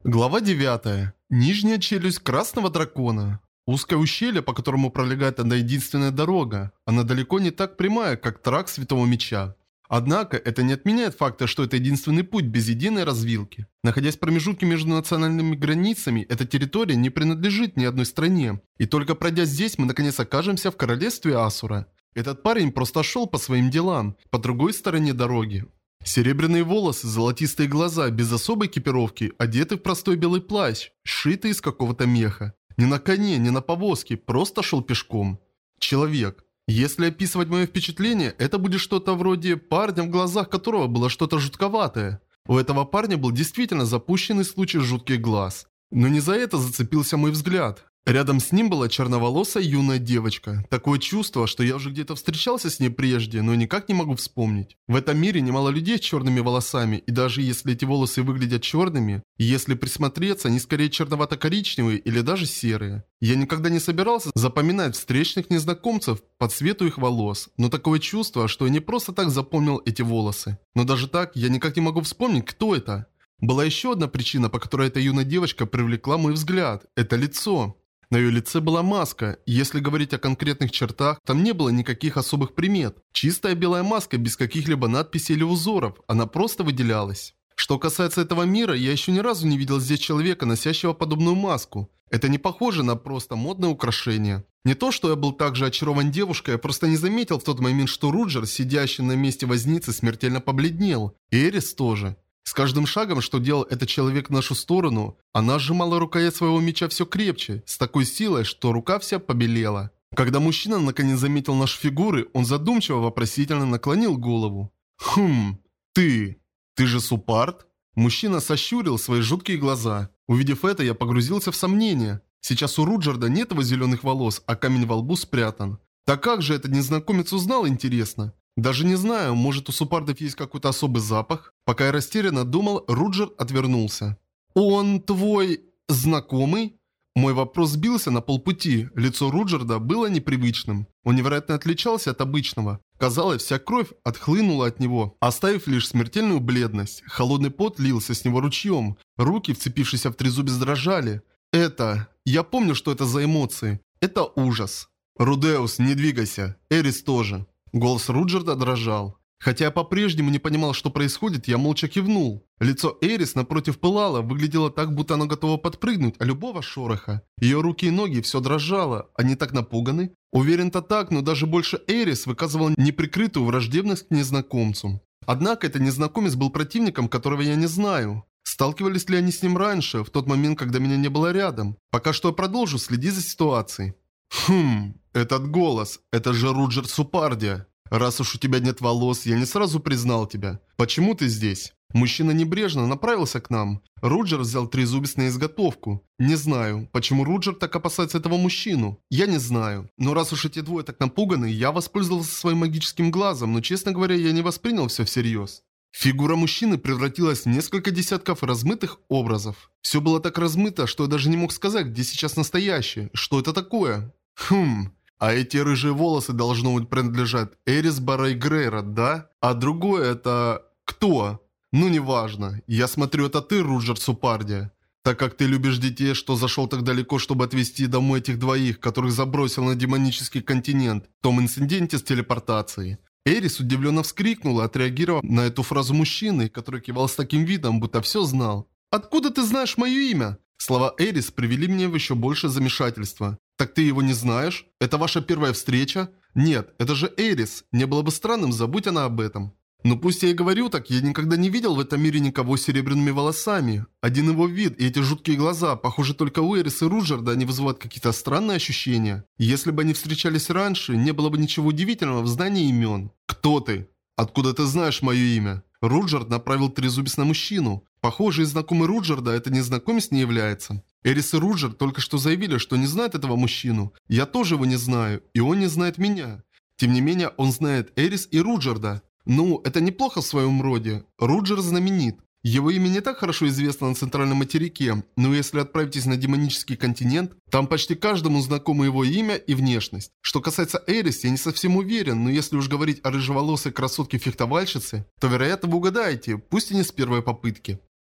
Глава 9. Нижняя челюсть красного дракона. Узкое ущелье, по которому пролегает одна единственная дорога. Она далеко не так прямая, как тракт Святого Меча. Однако, это не отменяет факта, что это единственный путь без единой развилки. Находясь в промежутке между национальными границами, эта территория не принадлежит ни одной стране. И только пройдя здесь, мы наконец окажемся в королевстве Асура. Этот парень просто шел по своим делам, по другой стороне дороги. Серебряные волосы, золотистые глаза, без особой экипировки, одеты в простой белый плащ, сшитый из какого-то меха. Ни на коне, ни на повозке, просто шел пешком. Человек. Если описывать мое впечатление, это будет что-то вроде парня, в глазах которого было что-то жутковатое. У этого парня был действительно запущенный случай жутких глаз. Но не за это зацепился мой взгляд. Рядом с ним была черноволосая юная девочка. Такое чувство, что я уже где-то встречался с ней прежде, но никак не могу вспомнить. В этом мире немало людей с черными волосами, и даже если эти волосы выглядят черными, если присмотреться, они скорее черновато-коричневые или даже серые. Я никогда не собирался запоминать встречных незнакомцев по цвету их волос, но такое чувство, что я не просто так запомнил эти волосы. Но даже так, я никак не могу вспомнить, кто это. Была еще одна причина, по которой эта юная девочка привлекла мой взгляд. Это лицо. На ее лице была маска, и если говорить о конкретных чертах, там не было никаких особых примет. Чистая белая маска без каких-либо надписей или узоров, она просто выделялась. Что касается этого мира, я еще ни разу не видел здесь человека, носящего подобную маску. Это не похоже на просто модное украшение. Не то, что я был так же очарован девушкой, я просто не заметил в тот момент, что Руджер, сидящий на месте возницы, смертельно побледнел. И Эрис тоже. С каждым шагом, что делал этот человек в нашу сторону, она сжимала рукоять своего меча все крепче, с такой силой, что рука вся побелела. Когда мужчина наконец заметил наши фигуры, он задумчиво вопросительно наклонил голову. Ты же Супард?» Мужчина сощурил свои жуткие глаза. Увидев это, я погрузился в сомнения. Сейчас у Руджерда нет его зеленых волос, а камень во лбу спрятан. Так как же этот незнакомец узнал, интересно? Даже не знаю, может у Супардов есть какой-то особый запах? Пока я растерянно думал, Руджер отвернулся. «Он твой... знакомый?» Мой вопрос сбился на полпути. Лицо Руджерда было непривычным. Он невероятно отличался от обычного. Казалось, вся кровь отхлынула от него, оставив лишь смертельную бледность. Холодный пот лился с него ручьем. Руки, вцепившиеся в трезубец, дрожали. Я помню, что это за эмоции. Это ужас. «Рудеус, не двигайся. Эрис тоже». Голос Руджерда дрожал. Хотя я по-прежнему не понимал, что происходит, я молча кивнул. Лицо Эрис напротив пылало, выглядело так, будто оно готово подпрыгнуть от любого шороха. Ее руки и ноги все дрожало. Они так напуганы? Уверен-то так, но даже больше Эрис выказывал неприкрытую враждебность к незнакомцу. Однако этот незнакомец был противником, которого я не знаю. Сталкивались ли они с ним раньше, в тот момент, когда меня не было рядом? Пока что я продолжу следить за ситуацией. Этот голос, это же Руджер Супардия. Раз уж у тебя нет волос, я не сразу признал тебя. Почему ты здесь? Мужчина небрежно направился к нам. Руджер взял трезубец на изготовку. Не знаю, почему Руджер так опасается этого мужчину. Я не знаю. Но раз уж эти двое так напуганы, я воспользовался своим магическим глазом, но, честно говоря, я не воспринял все всерьез. Фигура мужчины превратилась в несколько десятков размытых образов. Все было так размыто, что я даже не мог сказать, где сейчас настоящее. Что это такое? А эти рыжие волосы должно быть принадлежат Эрис Барай Грейра, да? А другое это... кто? Ну неважно. Я смотрю, это ты, Руджер Супардия. Так как ты любишь детей, что зашел так далеко, чтобы отвезти домой этих двоих, которых забросил на демонический континент, в том инциденте с телепортацией. Эрис удивленно вскрикнула, отреагировав на эту фразу мужчины, который кивал с таким видом, будто все знал. «Откуда ты знаешь мое имя?» Слова Эрис привели меня в еще большее замешательство. «Так ты его не знаешь? Это ваша первая встреча?» «Нет, это же Эрис. Не было бы странным, забудь она об этом». Но пусть я и говорю так, я никогда не видел в этом мире никого с серебряными волосами. Один его вид и эти жуткие глаза, похоже, только у Эрис и Руджерда они вызывают какие-то странные ощущения. Если бы они встречались раньше, не было бы ничего удивительного в знании имен. «Кто ты? Откуда ты знаешь мое имя?» Руджерд направил трезубец на мужчину. Похоже, и знакомый Руджерда это незнакомец не является. Эрис и Руджер только что заявили, что не знают этого мужчину. Я тоже его не знаю, и он не знает меня. Тем не менее, он знает Эрис и Руджерда. Ну, это неплохо в своем роде. Руджер знаменит. Его имя не так хорошо известно на центральном материке, но если отправитесь на демонический континент, там почти каждому знакомо его имя и внешность. Что касается Эрис, я не совсем уверен, но если уж говорить о рыжеволосой красотке-фехтовальщице, то вероятно вы угадаете, пусть и не с первой попытки.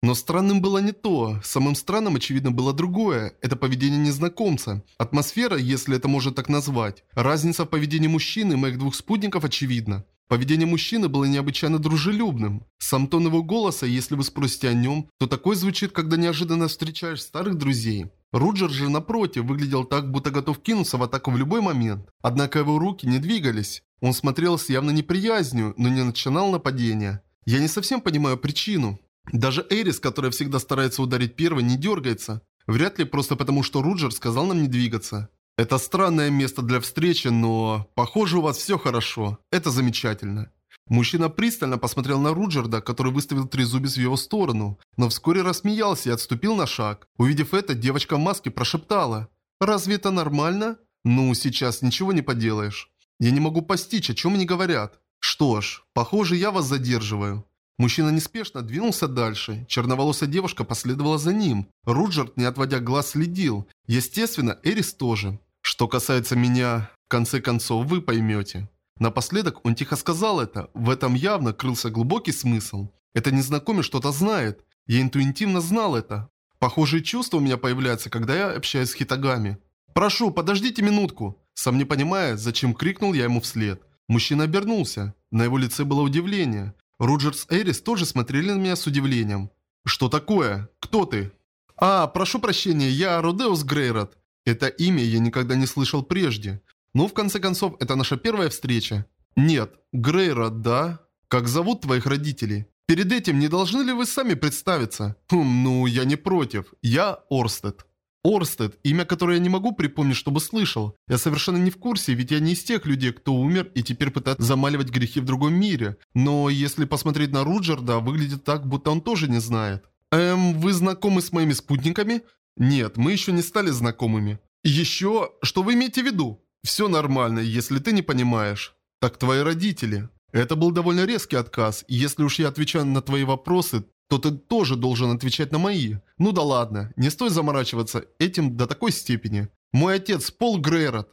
Но странным было не то. Самым странным, очевидно, было другое. Это поведение незнакомца. Атмосфера, если это можно так назвать. Разница в поведении мужчины и моих двух спутников очевидна. Поведение мужчины было необычайно дружелюбным. Сам тон его голоса, если вы спросите о нем, то такой звучит, когда неожиданно встречаешь старых друзей. Руджер же, напротив, выглядел так, будто готов кинуться в атаку в любой момент. Однако его руки не двигались. Он смотрел с явной неприязнью, но не начинал нападения. Я не совсем понимаю причину. Даже Эрис, которая всегда старается ударить первой, не дергается. Вряд ли просто потому, что Руджер сказал нам не двигаться. Это странное место для встречи, но... Похоже, у вас все хорошо. Это замечательно. Мужчина пристально посмотрел на Руджерда, который выставил трезубец в его сторону, но вскоре рассмеялся и отступил на шаг. Увидев это, девочка в маске прошептала: «Разве это нормально?» «Ну, сейчас ничего не поделаешь. Я не могу постичь, о чем они говорят». «Что ж, похоже, я вас задерживаю». Мужчина неспешно двинулся дальше. Черноволосая девушка последовала за ним. Руджерд, не отводя глаз, следил. Естественно, Эрис тоже. Что касается меня, в конце концов, вы поймете. Напоследок он тихо сказал это. В этом явно крылся глубокий смысл. Это незнакомец что-то знает. Я интуитивно знал это. Похожие чувства у меня появляются, когда я общаюсь с хитагами. «Прошу, подождите минутку!» Сам не понимая, зачем крикнул я ему вслед. Мужчина обернулся. На его лице было удивление. Руджер с Эрис тоже смотрели на меня с удивлением. «Что такое? Кто ты?» «А, прошу прощения, я Рудеус Грейрот». Это имя я никогда не слышал прежде. Но в конце концов, это наша первая встреча. «Нет, Грейрот, да? Как зовут твоих родителей? Перед этим не должны ли вы сами представиться?» Ну, я не против. Я Орстед». Орстед, имя, которое я не могу припомнить, чтобы слышал. Я совершенно не в курсе, ведь я не из тех людей, кто умер и теперь пытается замаливать грехи в другом мире. Но если посмотреть на Руджерда, выглядит так, будто он тоже не знает. Вы знакомы с моими спутниками? Нет, мы еще не стали знакомыми. Еще? Что вы имеете в виду? Все нормально, если ты не понимаешь. Так твои родители. Это был довольно резкий отказ, и если уж я отвечаю на твои вопросы, то ты тоже должен отвечать на мои. Ну да ладно, не стоит заморачиваться этим до такой степени. Мой отец Пол Грейрот.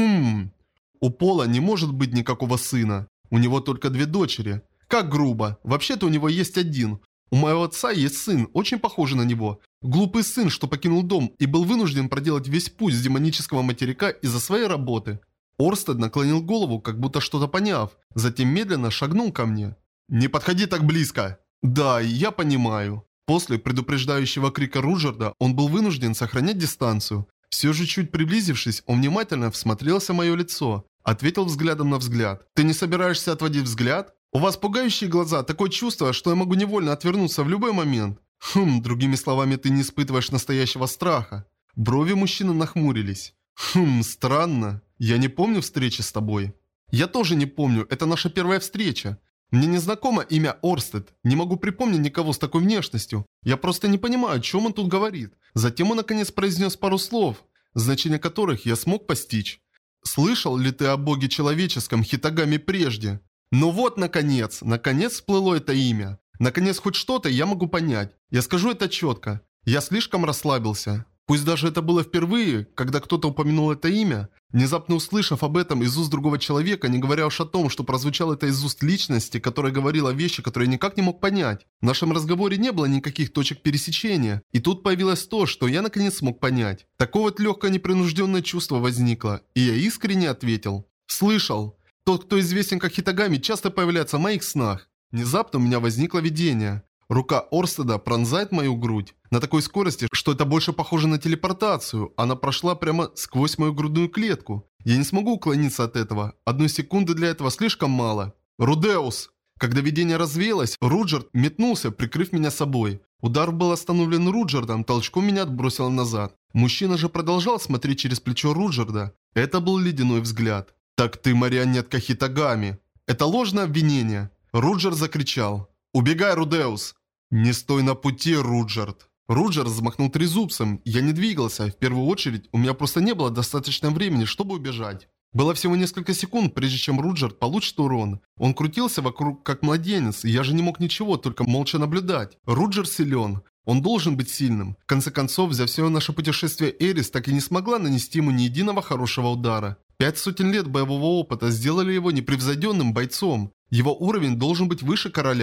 У Пола не может быть никакого сына. У него только 2 дочери. Как грубо. Вообще-то у него есть один. У моего отца есть сын, очень похожий на него. Глупый сын, что покинул дом и был вынужден проделать весь путь с демонического материка из-за своей работы. Орстед наклонил голову, как будто что-то поняв. Затем медленно шагнул ко мне. «Не подходи так близко!» «Да, я понимаю». После предупреждающего крика Руджерда он был вынужден сохранять дистанцию. Все же чуть приблизившись, он внимательно всмотрелся в мое лицо. Ответил взглядом на взгляд. «Ты не собираешься отводить взгляд? У вас пугающие глаза, такое чувство, что я могу невольно отвернуться в любой момент». Другими словами, ты не испытываешь настоящего страха. Брови мужчины нахмурились. Странно. Я не помню встречи с тобой. Я тоже не помню, это наша первая встреча. Мне не знакомо имя Орстед. Не могу припомнить никого с такой внешностью. Я просто не понимаю, о чем он тут говорит. Затем он наконец произнес пару слов, значение которых я смог постичь. Слышал ли ты о боге человеческом Хитагами прежде? Ну вот, наконец всплыло это имя. Наконец хоть что-то я могу понять. Я скажу это четко. Я слишком расслабился. Пусть даже это было впервые, когда кто-то упомянул это имя, внезапно услышав об этом из уст другого человека, не говоря уж о том, что прозвучало это из уст личности, которая говорила вещи, которые я никак не мог понять. В нашем разговоре не было никаких точек пересечения, и тут появилось то, что я наконец смог понять. Такое вот легкое непринужденное чувство возникло, и я искренне ответил. Слышал. Тот, кто известен как Хитагами, часто появляется в моих снах. Внезапно у меня возникло видение. Рука Орстеда пронзает мою грудь на такой скорости, что это больше похоже на телепортацию. Она прошла прямо сквозь мою грудную клетку. Я не смогу уклониться от этого. 1 секунды для этого слишком мало. Рудеус! Когда видение развеялось, Руджерд метнулся, прикрыв меня собой. Удар был остановлен Руджердом, толчком меня отбросило назад. Мужчина же продолжал смотреть через плечо Руджерда. Это был ледяной взгляд. «Так ты марионетка Хитагами!» Это ложное обвинение. Руджерд закричал. «Убегай, Рудеус!» «Не стой на пути, Руджерд!» Руджерд взмахнул трезубцем. Я не двигался. В первую очередь, у меня просто не было достаточно времени, чтобы убежать. Было всего несколько секунд, прежде чем Руджерд получит урон. Он крутился вокруг как младенец, и я же не мог ничего, только молча наблюдать. Руджерд силен. Он должен быть сильным. В конце концов, за все наше путешествие Эрис так и не смогла нанести ему ни единого хорошего удара. 5 сотен лет боевого опыта сделали его непревзойденным бойцом. Его уровень должен быть выше короля.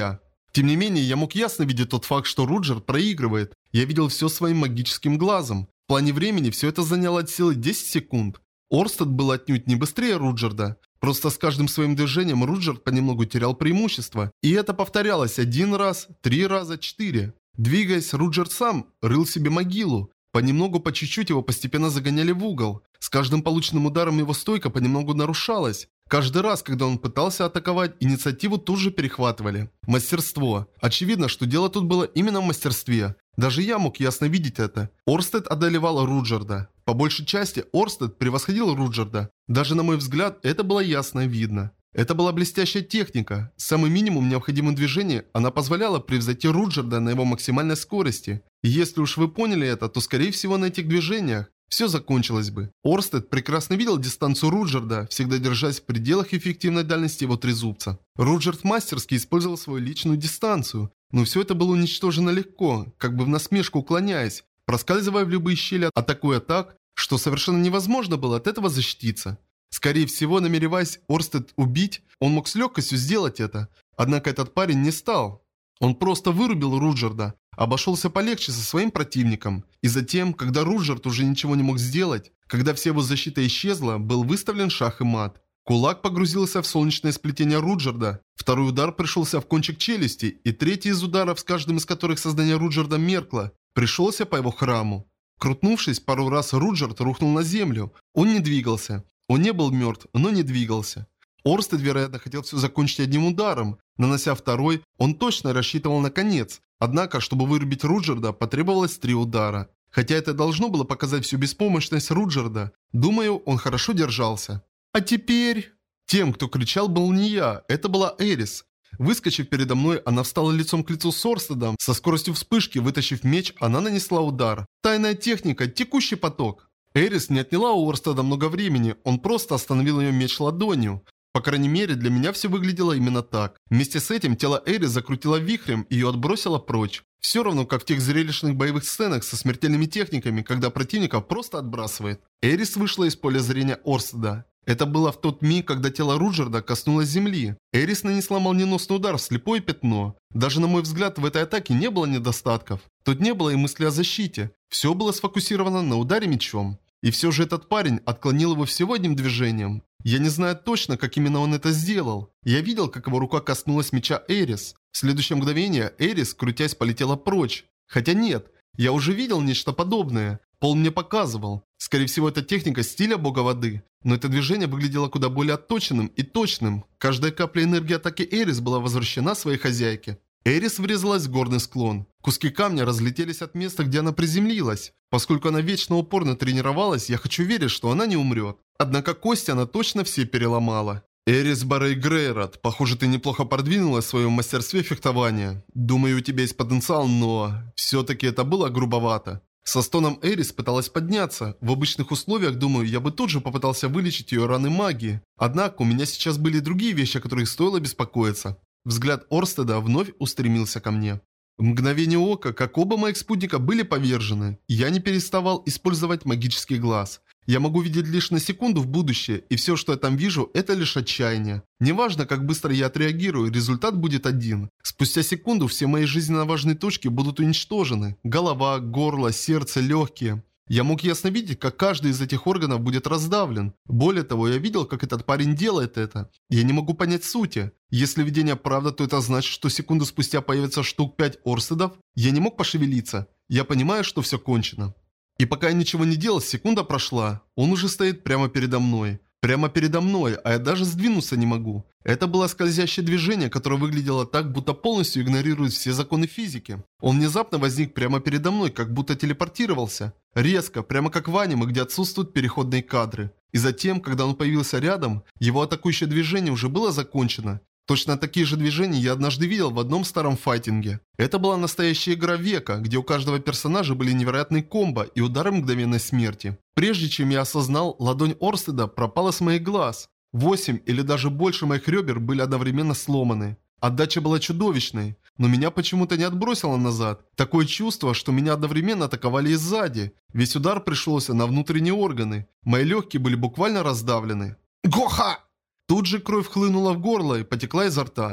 Тем не менее, я мог ясно видеть тот факт, что Руджерд проигрывает. Я видел все своим магическим глазом. В плане времени все это заняло от силы 10 секунд. Орстед был отнюдь не быстрее Руджерда. Просто с каждым своим движением Руджерд понемногу терял преимущество. И это повторялось 1 раз, 3 раза, 4. Двигаясь, Руджерд сам рыл себе могилу. Понемногу, по чуть-чуть его постепенно загоняли в угол. С каждым полученным ударом его стойка понемногу нарушалась. Каждый раз, когда он пытался атаковать, инициативу тут же перехватывали. Мастерство. Очевидно, что дело тут было именно в мастерстве. Даже я мог ясно видеть это. Орстед одолевал Руджерда. По большей части Орстед превосходил Руджерда. Даже на мой взгляд, это было ясно видно. Это была блестящая техника. Самый минимум необходимых движений она позволяла превзойти Руджерда на его максимальной скорости. И если уж вы поняли это, то скорее всего на этих движениях все закончилось бы. Орстед прекрасно видел дистанцию Руджерда, всегда держась в пределах эффективной дальности его трезубца. Руджерд мастерски использовал свою личную дистанцию, но все это было уничтожено легко, как бы в насмешку уклоняясь, проскальзывая в любые щели, атакуя так, что совершенно невозможно было от этого защититься. Скорее всего, намереваясь Орстед убить, он мог с легкостью сделать это. Однако этот парень не стал. Он просто вырубил Руджерда, обошелся полегче со своим противником. И затем, когда Руджерд уже ничего не мог сделать, когда вся его защита исчезла, был выставлен шах и мат. Кулак погрузился в солнечное сплетение Руджерда. Второй удар пришелся в кончик челюсти, и третий из ударов, с каждым из которых сознание Руджерда меркло, пришелся по его храму. Крутнувшись пару раз, Руджерд рухнул на землю. Он не двигался. Он не был мертв, но не двигался. Орстед, вероятно, хотел все закончить одним ударом. Нанося второй, он точно рассчитывал на конец. Однако, чтобы вырубить Руджерда, потребовалось 3 удара. Хотя это должно было показать всю беспомощность Руджерда. Думаю, он хорошо держался. А теперь... Тем, кто кричал, был не я. Это была Эрис. Выскочив передо мной, она встала лицом к лицу с Орстедом. Со скоростью вспышки, вытащив меч, она нанесла удар. Тайная техника, текущий поток. Эрис не отняла у Орстеда много времени, он просто остановил ее меч ладонью. По крайней мере, для меня все выглядело именно так. Вместе с этим тело Эрис закрутило вихрем и ее отбросило прочь. Все равно, как в тех зрелищных боевых сценах со смертельными техниками, когда противников просто отбрасывает. Эрис вышла из поля зрения Орстеда. Это было в тот миг, когда тело Руджерда коснулось земли. Эрис нанесла молниеносный удар в слепое пятно. Даже на мой взгляд, в этой атаке не было недостатков. Тут не было и мысли о защите. Все было сфокусировано на ударе мечом. И все же этот парень отклонил его всего одним движением. Я не знаю точно, как именно он это сделал. Я видел, как его рука коснулась меча Эрис. В следующее мгновение Эрис, крутясь, полетела прочь. Хотя нет, я уже видел нечто подобное. Пол мне показывал. Скорее всего, это техника стиля бога воды. Но это движение выглядело куда более отточенным и точным. Каждая капля энергии атаки Эрис была возвращена своей хозяйке. Эрис врезалась в горный склон. Куски камня разлетелись от места, где она приземлилась. Поскольку она вечно упорно тренировалась, я хочу верить, что она не умрет. Однако кости она точно все переломала. Эрис Барей Грейрот, похоже, ты неплохо продвинулась в своем мастерстве фехтования. Думаю, у тебя есть потенциал, но... все-таки это было грубовато. Со стоном Эрис пыталась подняться. В обычных условиях, думаю, я бы тут же попытался вылечить ее раны магии. Однако у меня сейчас были другие вещи, о которых стоило беспокоиться. Взгляд Орстеда вновь устремился ко мне. В мгновение ока, как оба моих спутника были повержены, я не переставал использовать магический глаз. Я могу видеть лишь на секунду в будущее, и все, что я там вижу, это лишь отчаяние. Неважно, как быстро я отреагирую, результат будет один. Спустя секунду все мои жизненно важные точки будут уничтожены. Голова, горло, сердце, легкие. Я мог ясно видеть, как каждый из этих органов будет раздавлен. Более того, я видел, как этот парень делает это. Я не могу понять сути. Если видение правда, то это значит, что секунду спустя появится штук 5 Орстедов. Я не мог пошевелиться. Я понимаю, что все кончено. И пока я ничего не делал, секунда прошла. Он уже стоит прямо передо мной. Прямо передо мной, а я даже сдвинуться не могу. Это было скользящее движение, которое выглядело так, будто полностью игнорирует все законы физики. Он внезапно возник прямо передо мной, как будто телепортировался. Резко, прямо как в аниме, где отсутствуют переходные кадры. И затем, когда он появился рядом, его атакующее движение уже было закончено. Точно такие же движения я однажды видел в одном старом файтинге. Это была настоящая игра века, где у каждого персонажа были невероятные комбо и удары мгновенной смерти. Прежде чем я осознал, ладонь Орстеда пропала с моих глаз. 8 или даже больше моих ребер были одновременно сломаны. Отдача была чудовищной, но меня почему-то не отбросило назад. Такое чувство, что меня одновременно атаковали и сзади. Весь удар пришелся на внутренние органы. Мои легкие были буквально раздавлены. Гоха! Тут же кровь хлынула в горло и потекла изо рта.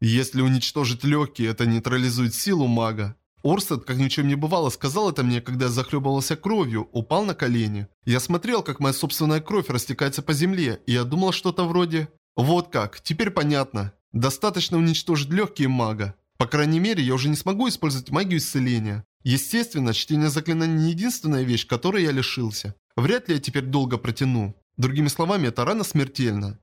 Если уничтожить легкие, это нейтрализует силу мага. Орстед, как ни в чем не бывало, сказал это мне, когда я захлебывался кровью, упал на колени. Я смотрел, как моя собственная кровь растекается по земле, и я думал что-то вроде... Вот как, теперь понятно. Достаточно уничтожить легкие мага. По крайней мере, я уже не смогу использовать магию исцеления. Естественно, чтение заклинаний не единственная вещь, которой я лишился. Вряд ли я теперь долго протяну. Другими словами, эта рана смертельна.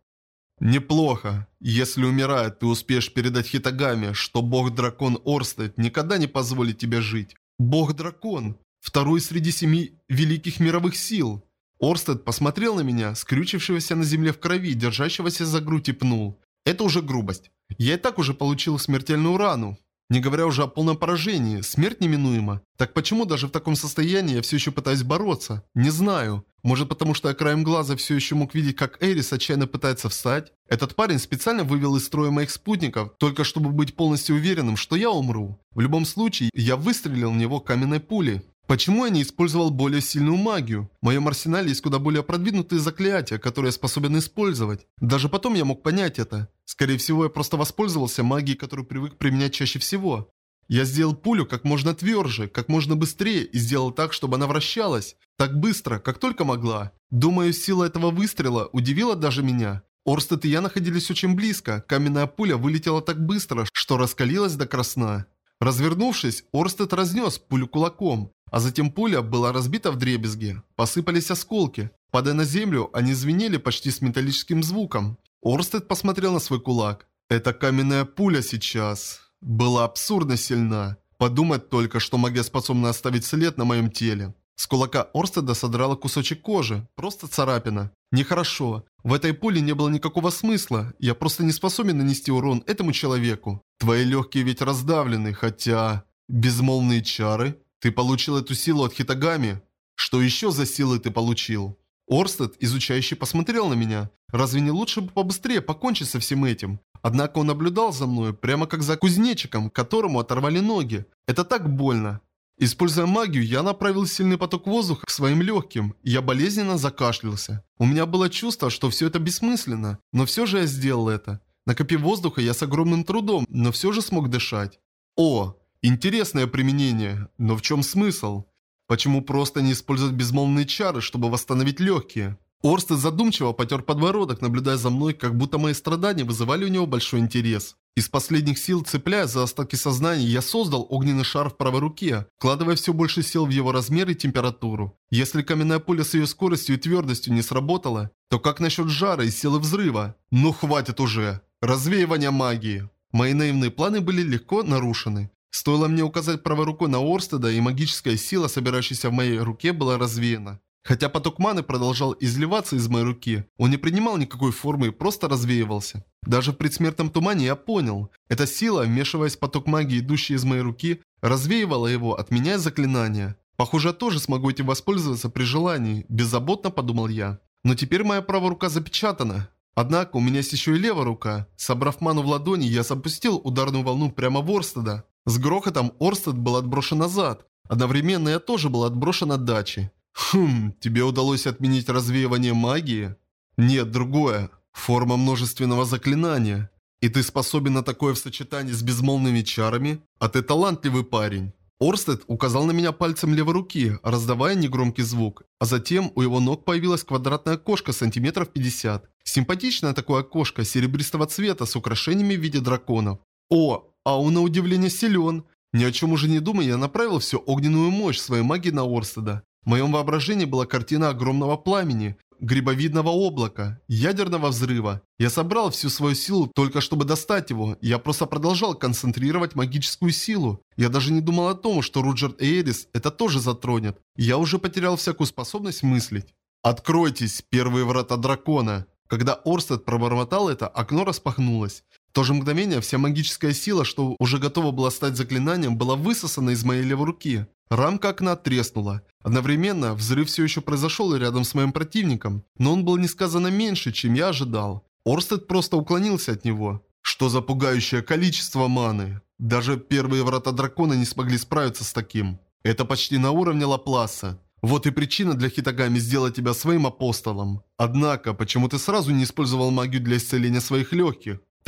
Неплохо. Если умирая, ты успеешь передать Хитагаме, что бог-дракон Орстед никогда не позволит тебе жить. Бог-дракон. Второй среди 7 великих мировых сил. Орстед посмотрел на меня, скрючившегося на земле в крови, держащегося за грудь и пнул. Это уже грубость. Я и так уже получил смертельную рану. Не говоря уже о полном поражении, смерть неминуема. Так почему даже в таком состоянии я все еще пытаюсь бороться? Не знаю. Может потому, что я краем глаза все еще мог видеть, как Эрис отчаянно пытается встать? Этот парень специально вывел из строя моих спутников, только чтобы быть полностью уверенным, что я умру. В любом случае, я выстрелил в него каменной пулей. Почему я не использовал более сильную магию? В моем арсенале есть куда более продвинутые заклятия, которые я способен использовать. Даже потом я мог понять это. Скорее всего, я просто воспользовался магией, которую привык применять чаще всего. Я сделал пулю как можно тверже, как можно быстрее и сделал так, чтобы она вращалась. Так быстро, как только могла. Думаю, сила этого выстрела удивила даже меня. Орстед и я находились очень близко. Каменная пуля вылетела так быстро, что раскалилась до красна. Развернувшись, Орстед разнес пулю кулаком. А затем пуля была разбита вдребезги. Посыпались осколки. Падая на землю, они звенели почти с металлическим звуком. Орстед посмотрел на свой кулак. Эта каменная пуля сейчас была абсурдно сильна. Подумать только, что магия способна оставить след на моем теле. С кулака Орстеда содрала кусочек кожи. Просто царапина. Нехорошо. В этой пуле не было никакого смысла. Я просто не способен нанести урон этому человеку. Твои легкие ведь раздавлены, хотя... Безмолвные чары? Ты получил эту силу от Хитагами? Что еще за силы ты получил? Орстед, изучающий, посмотрел на меня. Разве не лучше бы побыстрее покончить со всем этим? Однако он наблюдал за мной, прямо как за кузнечиком, которому оторвали ноги. Это так больно. Используя магию, я направил сильный поток воздуха к своим легким, и я болезненно закашлялся. У меня было чувство, что все это бессмысленно, но все же я сделал это. Накопив воздуха, я с огромным трудом, но все же смог дышать. О, интересное применение, но в чем смысл? Почему просто не использовать безмолвные чары, чтобы восстановить легкие? Орстед задумчиво потер подбородок, наблюдая за мной, как будто мои страдания вызывали у него большой интерес. Из последних сил, цепляясь за остатки сознания, я создал огненный шар в правой руке, вкладывая все больше сил в его размер и температуру. Если каменная пуля с ее скоростью и твердостью не сработала, то как насчет жара и силы взрыва? Ну хватит уже! Развеивание магии! Мои наивные планы были легко нарушены. Стоило мне указать правой рукой на Орстеда, и магическая сила, собирающаяся в моей руке, была развеяна. Хотя поток маны продолжал изливаться из моей руки, он не принимал никакой формы и просто развеивался. Даже в предсмертном тумане я понял, эта сила, вмешиваясь в поток магии, идущий из моей руки, развеивала его, отменяя заклинания. Похоже, я тоже смогу этим воспользоваться при желании, беззаботно подумал я. Но теперь моя правая рука запечатана. Однако у меня есть еще и левая рука. Собрав ману в ладони, я запустил ударную волну прямо в Орстеда. С грохотом Орстед был отброшен назад. Одновременно я тоже был отброшен от дачи. Тебе удалось отменить развеивание магии? Нет, другое. Форма множественного заклинания. И ты способен на такое в сочетании с безмолвными чарами? А ты талантливый парень. Орстед указал на меня пальцем левой руки, раздавая негромкий звук. А затем у его ног появилась квадратная окошко сантиметров 50. Симпатичное такое окошко серебристого цвета с украшениями в виде драконов. О, а он на удивление силен. Ни о чем уже не думая, я направил всю огненную мощь своей магии на Орстеда. В моем воображении была картина огромного пламени, грибовидного облака, ядерного взрыва. Я собрал всю свою силу только чтобы достать его. Я просто продолжал концентрировать магическую силу. Я даже не думал о том, что Руджерт и Эрис это тоже затронет. Я уже потерял всякую способность мыслить. «Откройтесь, первые врата дракона!» Когда Орстед пробормотал это, окно распахнулось. В то же мгновение вся магическая сила, что уже готова была стать заклинанием, была высосана из моей левой руки. Рамка окна треснула. Одновременно взрыв все еще произошел рядом с моим противником, но он был несказанно меньше, чем я ожидал. Орстед просто уклонился от него. Что за пугающее количество маны. Даже первые врата дракона не смогли справиться с таким. Это почти на уровне Лапласа. Вот и причина для Хитагами сделать тебя своим апостолом. Однако, почему ты сразу не использовал магию для исцеления своих легких?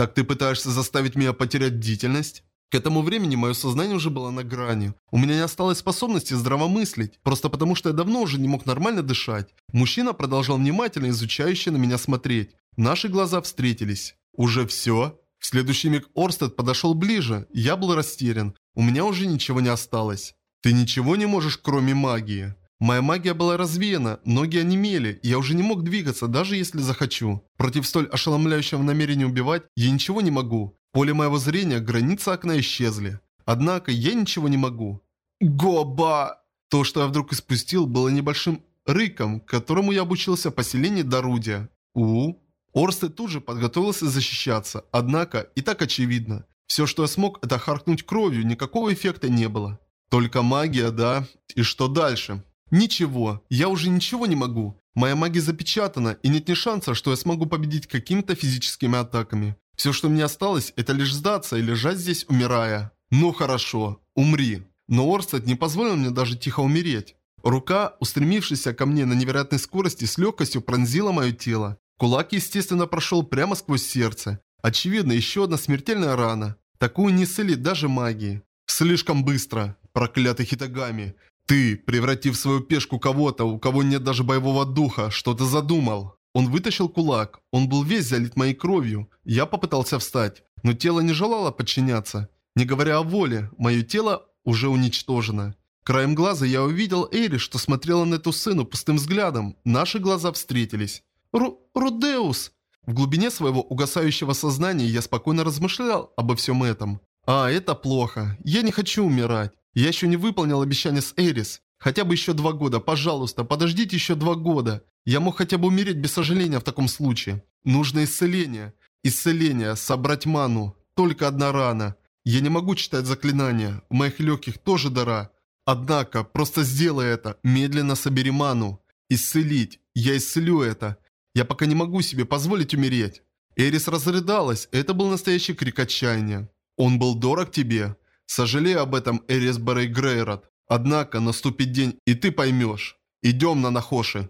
Так ты пытаешься заставить меня потерять бдительность? К этому времени мое сознание уже было на грани. У меня не осталось способности здравомыслить, просто потому что я давно уже не мог нормально дышать. Мужчина продолжал внимательно изучающе на меня смотреть. Наши глаза встретились. Уже все? В следующий миг Орстед подошел ближе. Я был растерян. У меня уже ничего не осталось. Ты ничего не можешь, кроме магии. Моя магия была развеяна, ноги онемели, и я уже не мог двигаться, даже если захочу. Против столь ошеломляющего намерения убивать я ничего не могу. В поле моего зрения границы окна исчезли. Однако я ничего не могу. Гоба! То, что я вдруг испустил, было небольшим рыком, которому я обучился в поселении Дарудия. Орстед тут же подготовился защищаться, однако и так очевидно. Все, что я смог, это харкнуть кровью, никакого эффекта не было. Только магия, да? И что дальше? Ничего, я уже ничего не могу. Моя магия запечатана, и нет ни шанса, что я смогу победить какими-то физическими атаками. Все, что мне осталось, это лишь сдаться и лежать здесь, умирая. Ну хорошо, умри. Но Орстед не позволил мне даже тихо умереть. Рука, устремившаяся ко мне на невероятной скорости, с легкостью пронзила мое тело. Кулак, естественно, прошел прямо сквозь сердце. Очевидно, еще одна смертельная рана. Такую не исцелит даже магией. Слишком быстро, проклятый Хитагами. Ты, превратив свою пешку кого-то, у кого нет даже боевого духа, что ты задумал? Он вытащил кулак. Он был весь залит моей кровью. Я попытался встать, но тело не желало подчиняться. Не говоря о воле, мое тело уже уничтожено. Краем глаза я увидел Эйри, что смотрела на эту сцену пустым взглядом. Наши глаза встретились. Рудеус! В глубине своего угасающего сознания я спокойно размышлял обо всем этом. Это плохо. Я не хочу умирать. Я еще не выполнил обещание с Эрис. Хотя бы еще 2 года, пожалуйста, подождите еще 2 года. Я мог хотя бы умереть без сожаления в таком случае. Нужно исцеление. Исцеление, собрать ману. Только одна рана. Я не могу читать заклинания. У моих легких тоже дыра. Однако, просто сделай это. Медленно собери ману. Исцелить. Я исцелю это. Я пока не могу себе позволить умереть. Эрис разрыдалась. Это был настоящий крик отчаяния. Он был дорог тебе. Сожалею об этом, Эрис Барей Грейрот. Однако наступит день, и ты поймешь. Идем на Нахоши.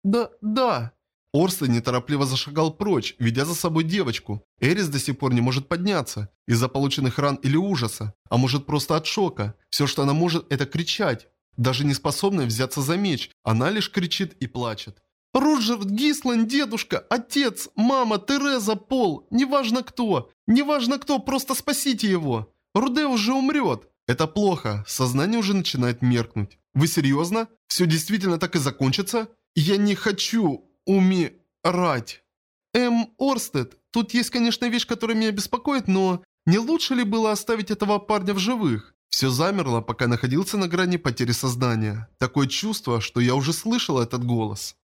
Да. Орстед неторопливо зашагал прочь, ведя за собой девочку. Эрис до сих пор не может подняться. Из-за полученных ран или ужаса. А может просто от шока. Все, что она может, это кричать. Даже не способная взяться за меч. Она лишь кричит и плачет. Роджер, Гислан, дедушка, отец, мама, Тереза, Пол. Неважно кто, просто спасите его. Руде уже умрет. Это плохо, сознание уже начинает меркнуть. Вы серьезно? Все действительно так и закончится? Я не хочу умирать. Орстед, тут есть, конечно, вещь, которая меня беспокоит, но не лучше ли было оставить этого парня в живых? Все замерло, пока находился на грани потери сознания. Такое чувство, что я уже слышал этот голос.